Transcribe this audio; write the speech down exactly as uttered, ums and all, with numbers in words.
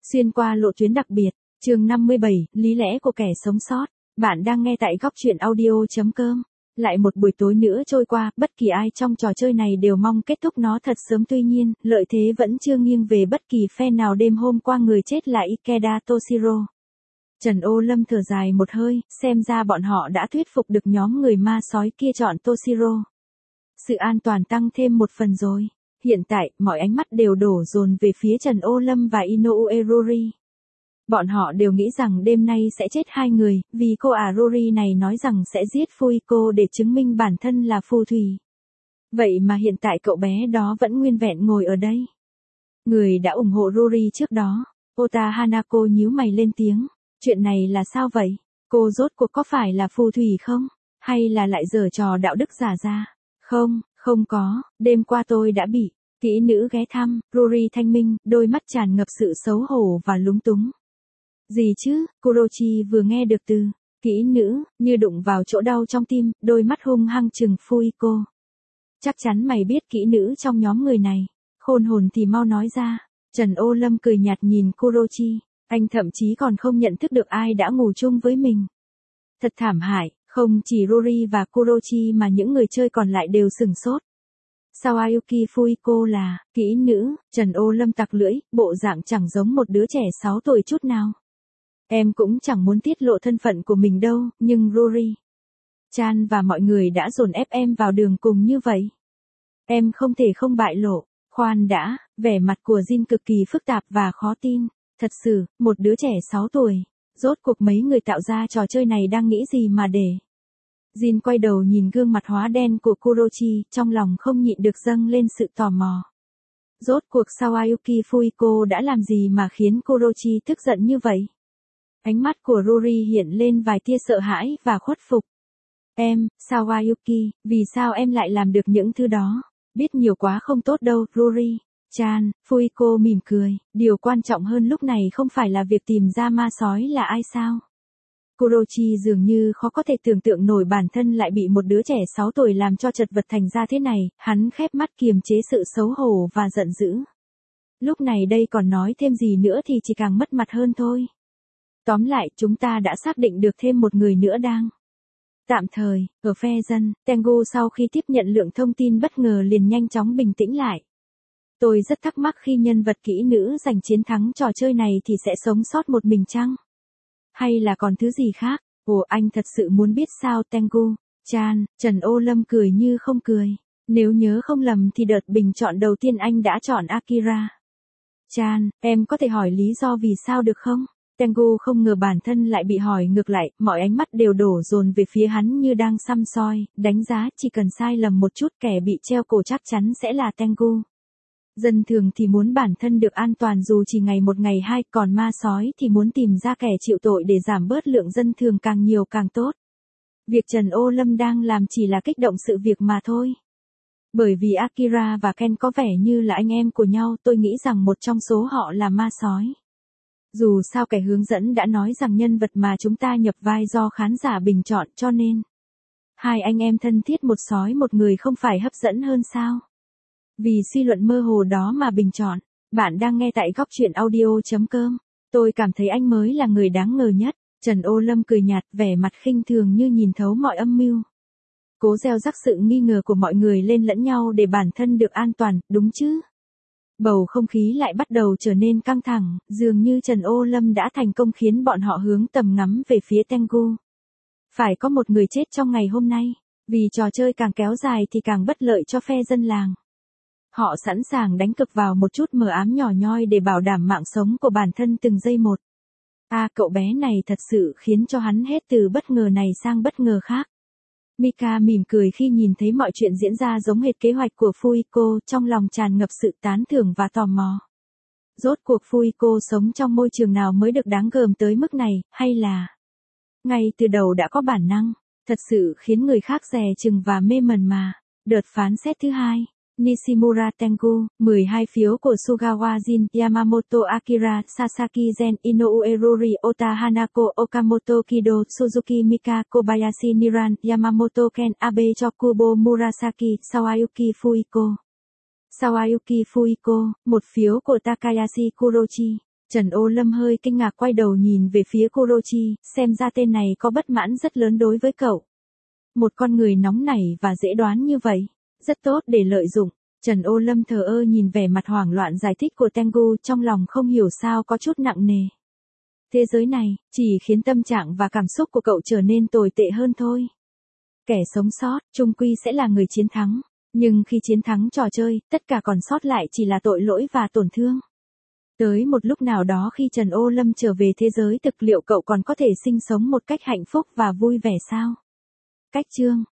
Xuyên qua lộ tuyến đặc biệt, chương năm mươi bảy, lý lẽ của kẻ sống sót. Bạn đang nghe tại góc truyện audio chấm com. Lại một buổi tối nữa trôi qua, bất kỳ ai trong trò chơi này đều mong kết thúc nó thật sớm, tuy nhiên, lợi thế vẫn chưa nghiêng về bất kỳ phe nào. Đêm hôm qua người chết là Ikeda Toshiro. Trần Ô Lâm thở dài một hơi, xem ra bọn họ đã thuyết phục được nhóm người ma sói kia chọn Toshiro. Sự an toàn tăng thêm một phần rồi. Hiện tại, mọi ánh mắt đều đổ dồn về phía Trần Ô Lâm và Inoue Rory. Bọn họ đều nghĩ rằng đêm nay sẽ chết hai người, vì cô ả Rory này nói rằng sẽ giết Fuiko để chứng minh bản thân là phù thủy. Vậy mà hiện tại cậu bé đó vẫn nguyên vẹn ngồi ở đây. Người đã ủng hộ Rory trước đó, Ota Hanako nhíu mày lên tiếng. Chuyện này là sao vậy? Cô rốt cuộc có phải là phù thủy không? Hay là lại giở trò đạo đức giả ra? Không, không có, đêm qua tôi đã bị kỹ nữ ghé thăm. Rory thanh minh, đôi mắt tràn ngập sự xấu hổ và lúng túng. Gì chứ? Kurochi vừa nghe được từ kỹ nữ, như đụng vào chỗ đau trong tim, đôi mắt hung hăng trừng Fuiko. Chắc chắn mày biết kỹ nữ trong nhóm người này. Khôn hồn thì mau nói ra. Trần Ô Lâm cười nhạt nhìn Kurochi. Anh thậm chí còn không nhận thức được ai đã ngủ chung với mình. Thật thảm hại, không chỉ Rory và Kurochi mà những người chơi còn lại đều sửng sốt. Sao Ayuki Fuiko là kỹ nữ? Trần Ô Lâm tặc lưỡi, bộ dạng chẳng giống một đứa trẻ sáu tuổi chút nào. Em cũng chẳng muốn tiết lộ thân phận của mình đâu, nhưng Rory Chan và mọi người đã dồn ép em vào đường cùng như vậy. Em không thể không bại lộ. Khoan đã, vẻ mặt của Jin cực kỳ phức tạp và khó tin. Thật sự, một đứa trẻ sáu tuổi. Rốt cuộc mấy người tạo ra trò chơi này đang nghĩ gì mà để. Jin quay đầu nhìn gương mặt hóa đen của Kurochi, trong lòng không nhịn được dâng lên sự tò mò. Rốt cuộc sao Ayuki Fuiko đã làm gì mà khiến Kurochi tức giận như vậy? Ánh mắt của Rory hiện lên vài tia sợ hãi và khuất phục. Em, sao Ayuki, vì sao em lại làm được những thứ đó? Biết nhiều quá không tốt đâu, Rory Chan. Fuiko mỉm cười, điều quan trọng hơn lúc này không phải là việc tìm ra ma sói là ai sao? Kurochi dường như khó có thể tưởng tượng nổi bản thân lại bị một đứa trẻ sáu tuổi làm cho chật vật thành ra thế này, hắn khép mắt kiềm chế sự xấu hổ và giận dữ. Lúc này đây còn nói thêm gì nữa thì chỉ càng mất mặt hơn thôi. Tóm lại, chúng ta đã xác định được thêm một người nữa đang tạm thời ở phe dân. Tengu sau khi tiếp nhận lượng thông tin bất ngờ liền nhanh chóng bình tĩnh lại. Tôi rất thắc mắc khi nhân vật kỹ nữ giành chiến thắng trò chơi này thì sẽ sống sót một mình chăng? Hay là còn thứ gì khác? Ồ, anh thật sự muốn biết sao Tengu Chan? Trần Ô Lâm cười như không cười. Nếu nhớ không lầm thì đợt bình chọn đầu tiên anh đã chọn Akira Chan. Em có thể hỏi lý do vì sao được không? Tengu không ngờ bản thân lại bị hỏi ngược lại, mọi ánh mắt đều đổ dồn về phía hắn như đang săm soi, đánh giá chỉ cần sai lầm một chút kẻ bị treo cổ chắc chắn sẽ là Tengu. Dân thường thì muốn bản thân được an toàn dù chỉ ngày một ngày hai, còn ma sói thì muốn tìm ra kẻ chịu tội để giảm bớt lượng dân thường càng nhiều càng tốt. Việc Trần Ô Lâm đang làm chỉ là kích động sự việc mà thôi. Bởi vì Akira và Ken có vẻ như là anh em của nhau, tôi nghĩ rằng một trong số họ là ma sói. Dù sao kẻ hướng dẫn đã nói rằng nhân vật mà chúng ta nhập vai do khán giả bình chọn, cho nên hai anh em thân thiết một sói một người không phải hấp dẫn hơn sao? Vì suy luận mơ hồ đó mà bình chọn. Bạn đang nghe tại góc truyện audio chấm com. Tôi cảm thấy anh mới là người đáng ngờ nhất. Trần Ô Lâm cười nhạt, vẻ mặt khinh thường như nhìn thấu mọi âm mưu. Cố gieo rắc sự nghi ngờ của mọi người lên lẫn nhau để bản thân được an toàn, đúng chứ? Bầu không khí lại bắt đầu trở nên căng thẳng, dường như Trần Ô Lâm đã thành công khiến bọn họ hướng tầm ngắm về phía Tengu. Phải có một người chết trong ngày hôm nay, vì trò chơi càng kéo dài thì càng bất lợi cho phe dân làng. Họ sẵn sàng đánh cực vào một chút mờ ám nhỏ nhoi để bảo đảm mạng sống của bản thân từng giây một. À, cậu bé này thật sự khiến cho hắn hết từ bất ngờ này sang bất ngờ khác. Mika mỉm cười khi nhìn thấy mọi chuyện diễn ra giống hệt kế hoạch của Fuiko, trong lòng tràn ngập sự tán thưởng và tò mò. Rốt cuộc Fuiko sống trong môi trường nào mới được đáng gờm tới mức này, hay là ngay từ đầu đã có bản năng, thật sự khiến người khác dè chừng và mê mẩn mà. Đợt phán xét thứ hai. Nishimura Tengu, mười hai phiếu của Sugawa Jin, Yamamoto Akira, Sasaki Zen, Inoue Rory, Ota Hanako, Okamoto Kido, Suzuki Mika, Kobayashi Niran, Yamamoto Ken, Abe cho Kubo Murasaki, Sawayuki Fuiko. Sawayuki Fuiko, một phiếu của Takayashi Kurochi. Trần Ô Lâm hơi kinh ngạc quay đầu nhìn về phía Kurochi, xem ra tên này có bất mãn rất lớn đối với cậu. Một con người nóng nảy và dễ đoán như vậy, rất tốt để lợi dụng. Trần Ô Lâm thờ ơ nhìn vẻ mặt hoảng loạn giải thích của Tengu, trong lòng không hiểu sao có chút nặng nề. Thế giới này, chỉ khiến tâm trạng và cảm xúc của cậu trở nên tồi tệ hơn thôi. Kẻ sống sót, chung quy sẽ là người chiến thắng. Nhưng khi chiến thắng trò chơi, tất cả còn sót lại chỉ là tội lỗi và tổn thương. Tới một lúc nào đó khi Trần Ô Lâm trở về thế giới thực, liệu cậu còn có thể sinh sống một cách hạnh phúc và vui vẻ sao? Cách chương